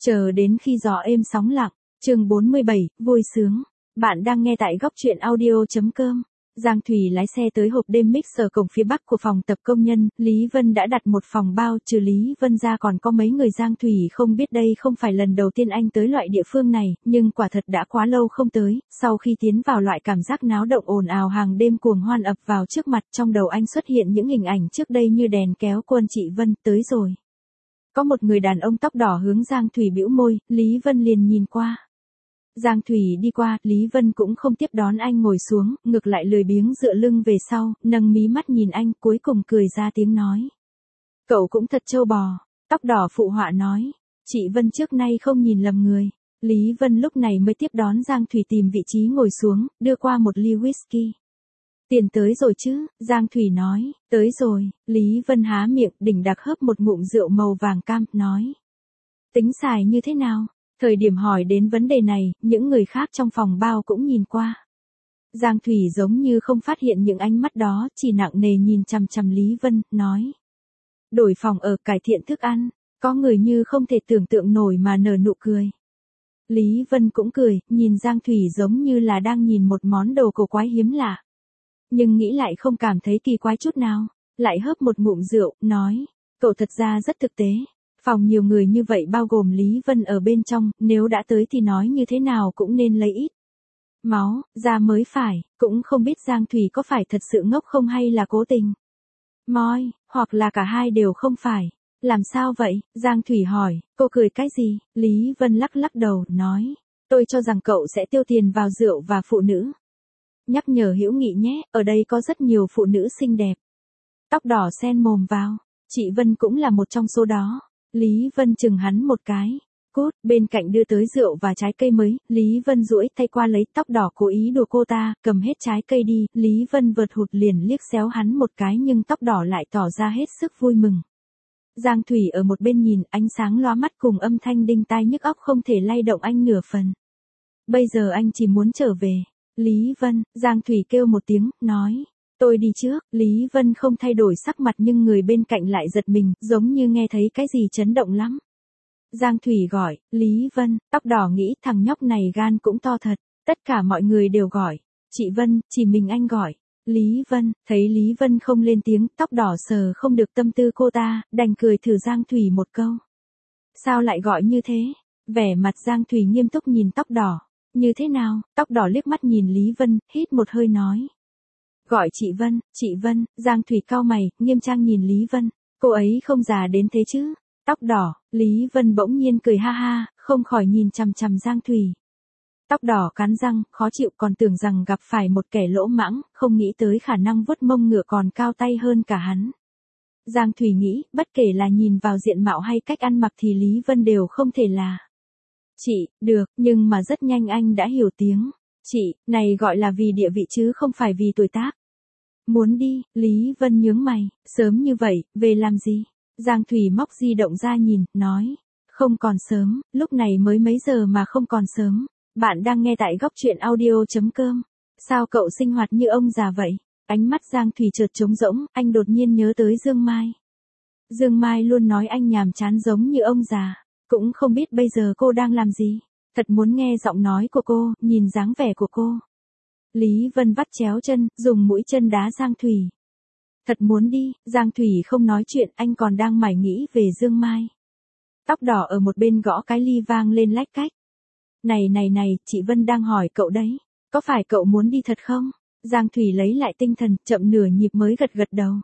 Chờ đến khi gió êm sóng lặng, chương 47, vui sướng. Bạn đang nghe tại góc truyện audio.com. Giang Thủy lái xe tới hộp đêm mix ở cổng phía bắc của phòng tập công nhân, Lý Vân đã đặt một phòng bao, trừ Lý Vân ra còn có mấy người. Giang Thủy không biết đây không phải lần đầu tiên anh tới loại địa phương này, nhưng quả thật đã quá lâu không tới, sau khi tiến vào loại cảm giác náo động ồn ào hàng đêm cuồng hoan ập vào trước mặt, trong đầu anh xuất hiện những hình ảnh trước đây như đèn kéo quân. Chị Vân, tới rồi. Có một người đàn ông tóc đỏ hướng Giang Thủy bĩu môi, Lý Vân liền nhìn qua. Giang Thủy đi qua, Lý Vân cũng không tiếp đón anh ngồi xuống, ngược lại lười biếng dựa lưng về sau, nâng mí mắt nhìn anh, cuối cùng cười ra tiếng nói. Cậu cũng thật trâu bò, tóc đỏ phụ họa nói. Chị Vân trước nay không nhìn lầm người. Lý Vân lúc này mới tiếp đón Giang Thủy tìm vị trí ngồi xuống, đưa qua một ly whisky. Tiền tới rồi chứ, Giang Thủy nói, tới rồi. Lý Vân há miệng, đỉnh đặc hớp một ngụm rượu màu vàng cam, nói. Tính xài như thế nào? Thời điểm hỏi đến vấn đề này, những người khác trong phòng bao cũng nhìn qua. Giang Thủy giống như không phát hiện những ánh mắt đó, chỉ nặng nề nhìn chằm chằm Lý Vân, nói. Đổi phòng ở, cải thiện thức ăn, có người như không thể tưởng tượng nổi mà nở nụ cười. Lý Vân cũng cười, nhìn Giang Thủy giống như là đang nhìn một món đồ cổ quái hiếm lạ. Nhưng nghĩ lại không cảm thấy kỳ quái chút nào, lại hớp một ngụm rượu, nói, cậu thật ra rất thực tế. Phòng nhiều người như vậy bao gồm Lý Vân ở bên trong, nếu đã tới thì nói như thế nào cũng nên lấy ít máu ra mới phải, cũng không biết Giang Thủy có phải thật sự ngốc không hay là cố tình. Moi, hoặc là cả hai đều không phải. Làm sao vậy? Giang Thủy hỏi, cô cười cái gì? Lý Vân lắc lắc đầu, nói, tôi cho rằng cậu sẽ tiêu tiền vào rượu và phụ nữ. Nhắc nhở hữu nghị nhé, ở đây có rất nhiều phụ nữ xinh đẹp. Tóc đỏ xen mồm vào, chị Vân cũng là một trong số đó. Lý Vân chừng hắn một cái. Cút, bên cạnh đưa tới rượu và trái cây mới, Lý Vân duỗi tay qua lấy. Tóc đỏ cố ý đùa cô ta, cầm hết trái cây đi, Lý Vân vượt hụt liền liếc xéo hắn một cái nhưng tóc đỏ lại tỏ ra hết sức vui mừng. Giang Thủy ở một bên nhìn, ánh sáng lóa mắt cùng âm thanh đinh tai nhức óc không thể lay động anh nửa phần. Bây giờ anh chỉ muốn trở về. Lý Vân, Giang Thủy kêu một tiếng, nói. Tôi đi trước. Lý Vân không thay đổi sắc mặt nhưng người bên cạnh lại giật mình, giống như nghe thấy cái gì chấn động lắm. Giang Thủy gọi, Lý Vân, tóc đỏ nghĩ thằng nhóc này gan cũng to thật. Tất cả mọi người đều gọi. Chị Vân, chỉ mình anh gọi. Lý Vân, thấy Lý Vân không lên tiếng, tóc đỏ sờ không được tâm tư cô ta, đành cười thử Giang Thủy một câu. Sao lại gọi như thế? Vẻ mặt Giang Thủy nghiêm túc nhìn tóc đỏ. Như thế nào? Tóc đỏ liếc mắt nhìn Lý Vân, hít một hơi nói. Gọi chị Vân, Giang Thủy cau mày, nghiêm trang nhìn Lý Vân. Cô ấy không già đến thế chứ? Tóc đỏ, Lý Vân bỗng nhiên cười ha ha, không khỏi nhìn chằm chằm Giang Thủy. Tóc đỏ cắn răng, khó chịu còn tưởng rằng gặp phải một kẻ lỗ mãng, không nghĩ tới khả năng vuốt mông ngựa còn cao tay hơn cả hắn. Giang Thủy nghĩ, bất kể là nhìn vào diện mạo hay cách ăn mặc thì Lý Vân đều không thể là. Chị, được, nhưng mà rất nhanh anh đã hiểu tiếng. Chị, này gọi là vì địa vị chứ không phải vì tuổi tác. Muốn đi, Lý Vân nhướng mày, sớm như vậy, về làm gì? Giang Thủy móc di động ra nhìn, nói. Không còn sớm, lúc này mới mấy giờ mà không còn sớm. Bạn đang nghe tại góc truyện audio.com. Sao cậu sinh hoạt như ông già vậy? Ánh mắt Giang Thủy chợt trống rỗng, anh đột nhiên nhớ tới Dương Mai. Dương Mai luôn nói anh nhàm chán giống như ông già. Cũng không biết bây giờ cô đang làm gì. Thật muốn nghe giọng nói của cô, nhìn dáng vẻ của cô. Lý Vân vắt chéo chân, dùng mũi chân đá Giang Thủy. Thật muốn đi, Giang Thủy không nói chuyện, anh còn đang mải nghĩ về Dương Mai. Tóc đỏ ở một bên gõ cái ly vang lên lách cách. Này, chị Vân đang hỏi cậu đấy. Có phải cậu muốn đi thật không? Giang Thủy lấy lại tinh thần, chậm nửa nhịp mới gật gật đầu.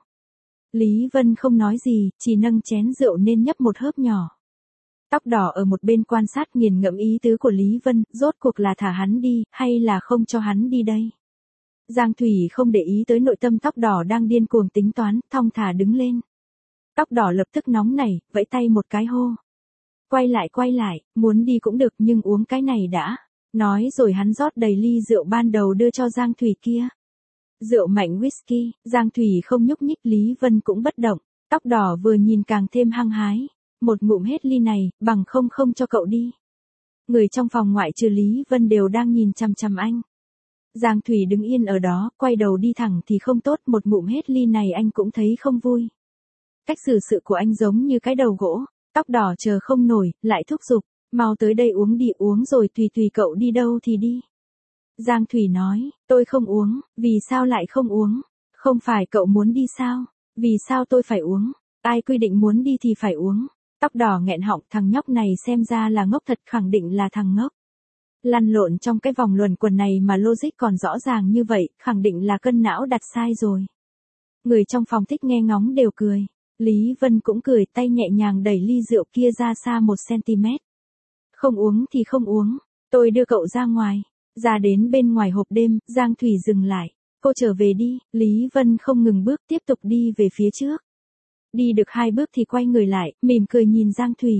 Lý Vân không nói gì, chỉ nâng chén rượu nên nhấp một hớp nhỏ. Tóc đỏ ở một bên quan sát nghiền ngẫm ý tứ của Lý Vân, rốt cuộc là thả hắn đi, hay là không cho hắn đi đây? Giang Thủy không để ý tới nội tâm tóc đỏ đang điên cuồng tính toán, thong thả đứng lên. Tóc đỏ lập tức nóng nảy, vẫy tay một cái hô. Quay lại, muốn đi cũng được nhưng uống cái này đã. Nói rồi hắn rót đầy ly rượu ban đầu đưa cho Giang Thủy kia. Rượu mạnh whisky, Giang Thủy không nhúc nhích, Lý Vân cũng bất động. Tóc đỏ vừa nhìn càng thêm hăng hái. Một ngụm hết ly này, bằng không cho cậu đi. Người trong phòng ngoại trừ Lý Vân đều đang nhìn chằm chằm anh. Giang Thủy đứng yên ở đó, quay đầu đi thẳng thì không tốt, một ngụm hết ly này anh cũng thấy không vui. Cách xử sự của anh giống như cái đầu gỗ, tóc đỏ chờ không nổi, lại thúc giục. Mau tới đây uống đi, uống rồi tùy cậu đi đâu thì đi. Giang Thủy nói, tôi không uống, vì sao lại không uống? Không phải cậu muốn đi sao? Vì sao tôi phải uống? Ai quy định muốn đi thì phải uống. Tóc đỏ nghẹn họng, thằng nhóc này xem ra là ngốc thật, khẳng định là thằng ngốc. Lăn lộn trong cái vòng luẩn quẩn này mà logic còn rõ ràng như vậy, khẳng định là cân não đặt sai rồi. Người trong phòng thích nghe ngóng đều cười. Lý Vân cũng cười, tay nhẹ nhàng đẩy ly rượu kia ra xa 1 cm. Không uống thì không uống, tôi đưa cậu ra ngoài. Ra đến bên ngoài hộp đêm, Giang Thủy dừng lại. Cô trở về đi, Lý Vân không ngừng bước, tiếp tục đi về phía trước. Đi được 2 bước thì quay người lại, mỉm cười nhìn Giang Thủy.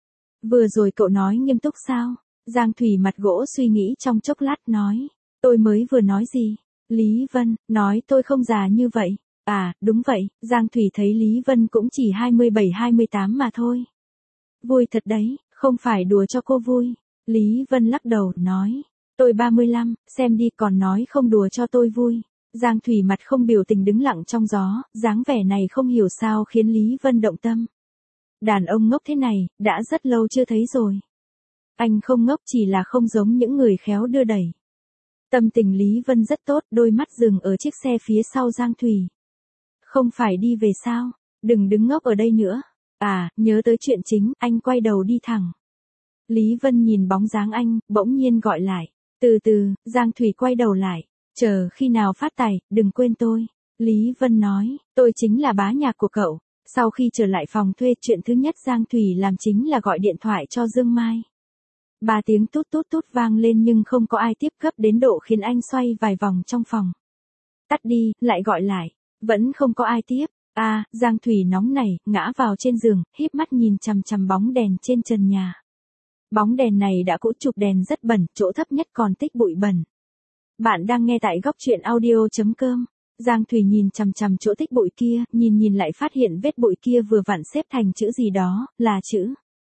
Vừa rồi cậu nói nghiêm túc sao? Giang Thủy mặt gỗ suy nghĩ trong chốc lát nói. Tôi mới vừa nói gì? Lý Vân, nói tôi không già như vậy. À, đúng vậy, Giang Thủy thấy Lý Vân cũng chỉ 27-28 mà thôi. Vui thật đấy, không phải đùa cho cô vui. Lý Vân lắc đầu, nói. Tôi 35, xem đi, còn nói không đùa cho tôi vui. Giang Thủy mặt không biểu tình đứng lặng trong gió, dáng vẻ này không hiểu sao khiến Lý Vân động tâm. Đàn ông ngốc thế này, đã rất lâu chưa thấy rồi. Anh không ngốc, chỉ là không giống những người khéo đưa đẩy. Tâm tình Lý Vân rất tốt, đôi mắt dừng ở chiếc xe phía sau Giang Thủy. Không phải đi về sao? Đừng đứng ngốc ở đây nữa. À, nhớ tới chuyện chính, anh quay đầu đi thẳng. Lý Vân nhìn bóng dáng anh, bỗng nhiên gọi lại. Từ từ, Giang Thủy quay đầu lại. Chờ khi nào phát tài, đừng quên tôi. Lý Vân nói, tôi chính là bá nhạc của cậu. Sau khi trở lại phòng thuê, chuyện thứ nhất Giang Thủy làm chính là gọi điện thoại cho Dương Mai. 3 tiếng tút tút tút vang lên nhưng không có ai tiếp, gấp đến độ khiến anh xoay vài vòng trong phòng. Tắt đi, lại gọi lại. Vẫn không có ai tiếp. À, Giang Thủy nóng nảy, ngã vào trên giường, híp mắt nhìn chằm chằm bóng đèn trên trần nhà. Bóng đèn này đã cũ, trục đèn rất bẩn, chỗ thấp nhất còn tích bụi bẩn. Bạn đang nghe tại góc truyện audio.com. Giang Thủy nhìn chằm chằm chỗ tích bụi kia, nhìn lại phát hiện vết bụi kia vừa vặn xếp thành chữ gì đó, là chữ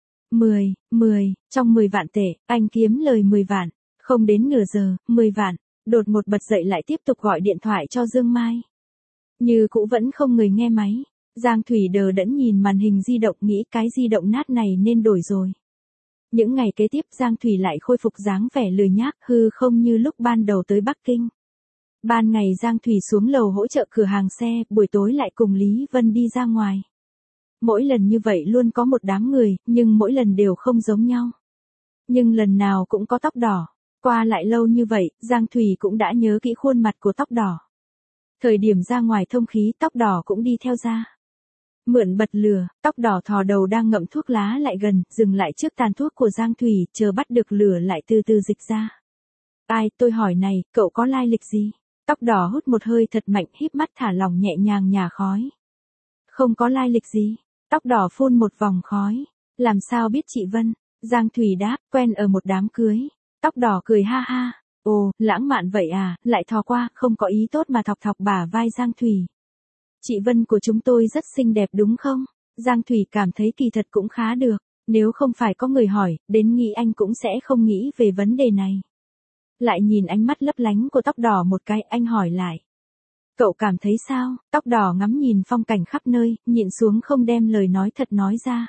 10, trong 10 vạn tệ, anh kiếm lời 10 vạn. Không đến nửa giờ, 10 vạn. Đột một bật dậy lại tiếp tục gọi điện thoại cho Dương Mai. Như cũ vẫn không người nghe máy. Giang Thủy đờ đẫn nhìn màn hình di động, nghĩ cái di động nát này nên đổi rồi. Những ngày kế tiếp Giang Thủy lại khôi phục dáng vẻ lười nhác, hư không như lúc ban đầu tới Bắc Kinh. Ban ngày Giang Thủy xuống lầu hỗ trợ cửa hàng xe, buổi tối lại cùng Lý Vân đi ra ngoài. Mỗi lần như vậy luôn có một đám người, nhưng mỗi lần đều không giống nhau. Nhưng lần nào cũng có tóc đỏ. Qua lại lâu như vậy, Giang Thủy cũng đã nhớ kỹ khuôn mặt của tóc đỏ. Thời điểm ra ngoài thông khí, tóc đỏ cũng đi theo ra. Mượn bật lửa, tóc đỏ thò đầu đang ngậm thuốc lá lại gần, dừng lại trước tàn thuốc của Giang Thủy, chờ bắt được lửa lại từ từ dịch ra. Ai, tôi hỏi này, cậu có lai lịch gì? Tóc đỏ hút một hơi thật mạnh, híp mắt thả lỏng nhẹ nhàng nhả khói. Không có lai lịch gì. Tóc đỏ phun một vòng khói. Làm sao biết chị Vân? Giang Thủy đáp, quen ở một đám cưới. Tóc đỏ cười ha ha. Ồ, lãng mạn vậy à, lại thò qua, không có ý tốt mà thọc thọc bả vai Giang Thủy. Chị Vân của chúng tôi rất xinh đẹp đúng không? Giang Thủy cảm thấy kỳ thật cũng khá được. Nếu không phải có người hỏi, đến nghĩ anh cũng sẽ không nghĩ về vấn đề này. Lại nhìn ánh mắt lấp lánh của tóc đỏ một cái, anh hỏi lại. Cậu cảm thấy sao? Tóc đỏ ngắm nhìn phong cảnh khắp nơi, nhịn xuống không đem lời nói thật nói ra.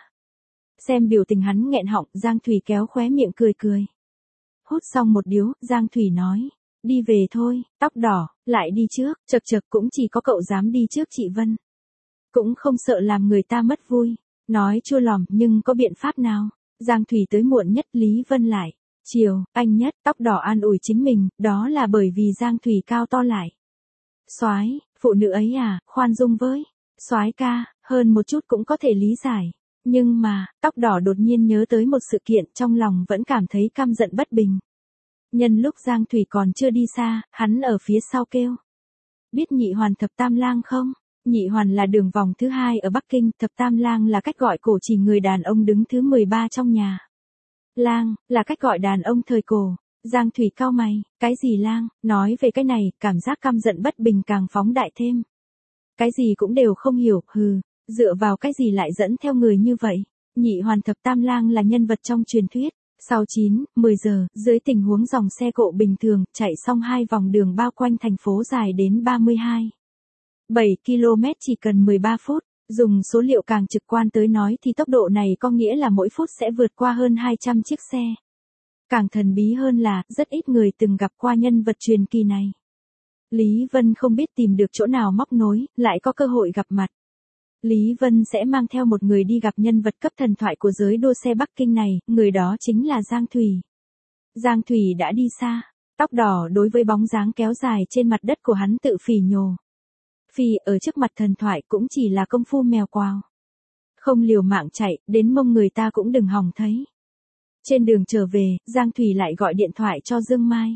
Xem biểu tình hắn nghẹn họng, Giang Thủy kéo khóe miệng cười cười. Hút xong một điếu, Giang Thủy nói. Đi về thôi, tóc đỏ, lại đi trước, chật cũng chỉ có cậu dám đi trước chị Vân. Cũng không sợ làm người ta mất vui. Nói chua lòm, nhưng có biện pháp nào? Giang Thủy tới muộn nhất, Lý Vân lại. Chiều, anh nhất, tóc đỏ an ủi chính mình, đó là bởi vì Giang Thủy cao to lại. Soái, phụ nữ ấy à, khoan dung với. Soái ca, hơn một chút cũng có thể lý giải. Nhưng mà, tóc đỏ đột nhiên nhớ tới một sự kiện, trong lòng vẫn cảm thấy căm giận bất bình. Nhân lúc Giang Thủy còn chưa đi xa, hắn ở phía sau kêu. Biết Nhị Hoàn Thập Tam Lang không? Nhị Hoàn là đường vòng thứ 2 ở Bắc Kinh, Thập Tam Lang là cách gọi cổ chỉ người đàn ông đứng thứ 13 trong nhà. Lang, là cách gọi đàn ông thời cổ. Giang Thủy cau mày, cái gì lang? Nói về cái này, cảm giác căm giận bất bình càng phóng đại thêm. Cái gì cũng đều không hiểu, dựa vào cái gì lại dẫn theo người như vậy? Nhị Hoàn Thập Tam Lang là nhân vật trong truyền thuyết. Sau 9-10 giờ, dưới tình huống dòng xe cộ bình thường, chạy xong 2 vòng đường bao quanh thành phố dài đến 32,7 km chỉ cần 13 phút. Dùng số liệu càng trực quan tới nói thì tốc độ này có nghĩa là mỗi phút sẽ vượt qua hơn 200 chiếc xe. Càng thần bí hơn là, rất ít người từng gặp qua nhân vật truyền kỳ này. Lý Vân không biết tìm được chỗ nào móc nối, lại có cơ hội gặp mặt. Lý Vân sẽ mang theo một người đi gặp nhân vật cấp thần thoại của giới đua xe Bắc Kinh này, người đó chính là Giang Thùy. Giang Thùy đã đi xa, tóc đỏ đối với bóng dáng kéo dài trên mặt đất của hắn tự phỉ nhổ. Phỉ ở trước mặt thần thoại cũng chỉ là công phu mèo quào. Không liều mạng chạy, đến mông người ta cũng đừng hòng thấy. Trên đường trở về, Giang Thùy lại gọi điện thoại cho Dương Mai.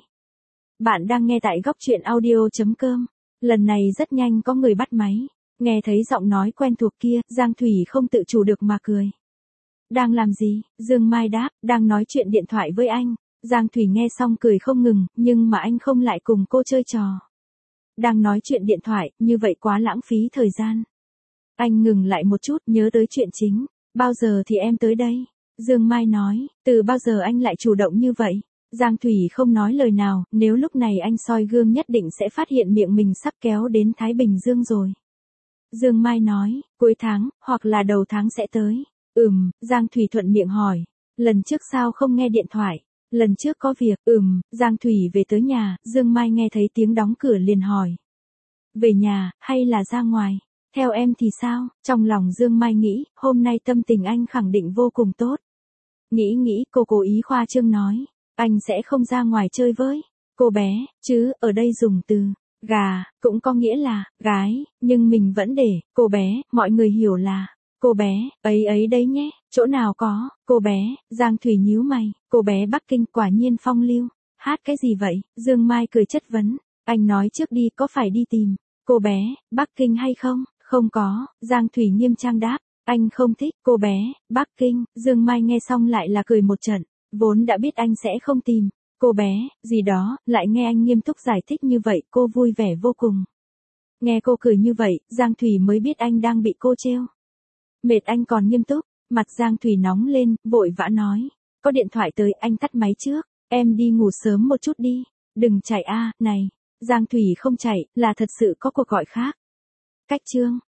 Bạn đang nghe tại góc truyện audio.com. Lần này rất nhanh có người bắt máy. Nghe thấy giọng nói quen thuộc kia, Giang Thùy không tự chủ được mà cười. Đang làm gì? Dương Mai đáp, đang nói chuyện điện thoại với anh. Giang Thùy nghe xong cười không ngừng, nhưng mà anh không lại cùng cô chơi trò. Đang nói chuyện điện thoại, như vậy quá lãng phí thời gian. Anh ngừng lại một chút, nhớ tới chuyện chính. Bao giờ thì em tới đây? Dương Mai nói, từ bao giờ anh lại chủ động như vậy? Giang Thùy không nói lời nào, nếu lúc này anh soi gương nhất định sẽ phát hiện miệng mình sắp kéo đến Thái Bình Dương rồi. Dương Mai nói, cuối tháng, hoặc là đầu tháng sẽ tới. Giang Thùy thuận miệng hỏi. Lần trước sao không nghe điện thoại? Lần trước có việc, Giang Thùy về tới nhà, Dương Mai nghe thấy tiếng đóng cửa liền hỏi. Về nhà, hay là ra ngoài? Theo em thì sao? Trong lòng Dương Mai nghĩ, hôm nay tâm tình anh khẳng định vô cùng tốt. Nghĩ, cô cố ý khoa trương nói. Anh sẽ không ra ngoài chơi với cô bé, chứ, ở đây dùng từ gà, cũng có nghĩa là gái, nhưng mình vẫn để cô bé, mọi người hiểu là cô bé, ấy đấy nhé, chỗ nào có, cô bé, Giang Thùy nhíu mày, cô bé Bắc Kinh quả nhiên phong lưu, hát cái gì vậy? Dương Mai cười chất vấn, anh nói trước đi có phải đi tìm cô bé, Bắc Kinh hay không? Không có, Giang Thùy nghiêm trang đáp, anh không thích cô bé, Bắc Kinh, Dương Mai nghe xong lại là cười một trận. Vốn đã biết anh sẽ không tìm cô bé, gì đó, lại nghe anh nghiêm túc giải thích như vậy, cô vui vẻ vô cùng. Nghe cô cười như vậy, Giang Thùy mới biết anh đang bị cô trêu. Mệt anh còn nghiêm túc, mặt Giang Thùy nóng lên, vội vã nói. Có điện thoại tới, anh tắt máy trước, em đi ngủ sớm một chút đi, đừng chạy này. Giang Thùy không chạy, là thật sự có cuộc gọi khác. Cách chương.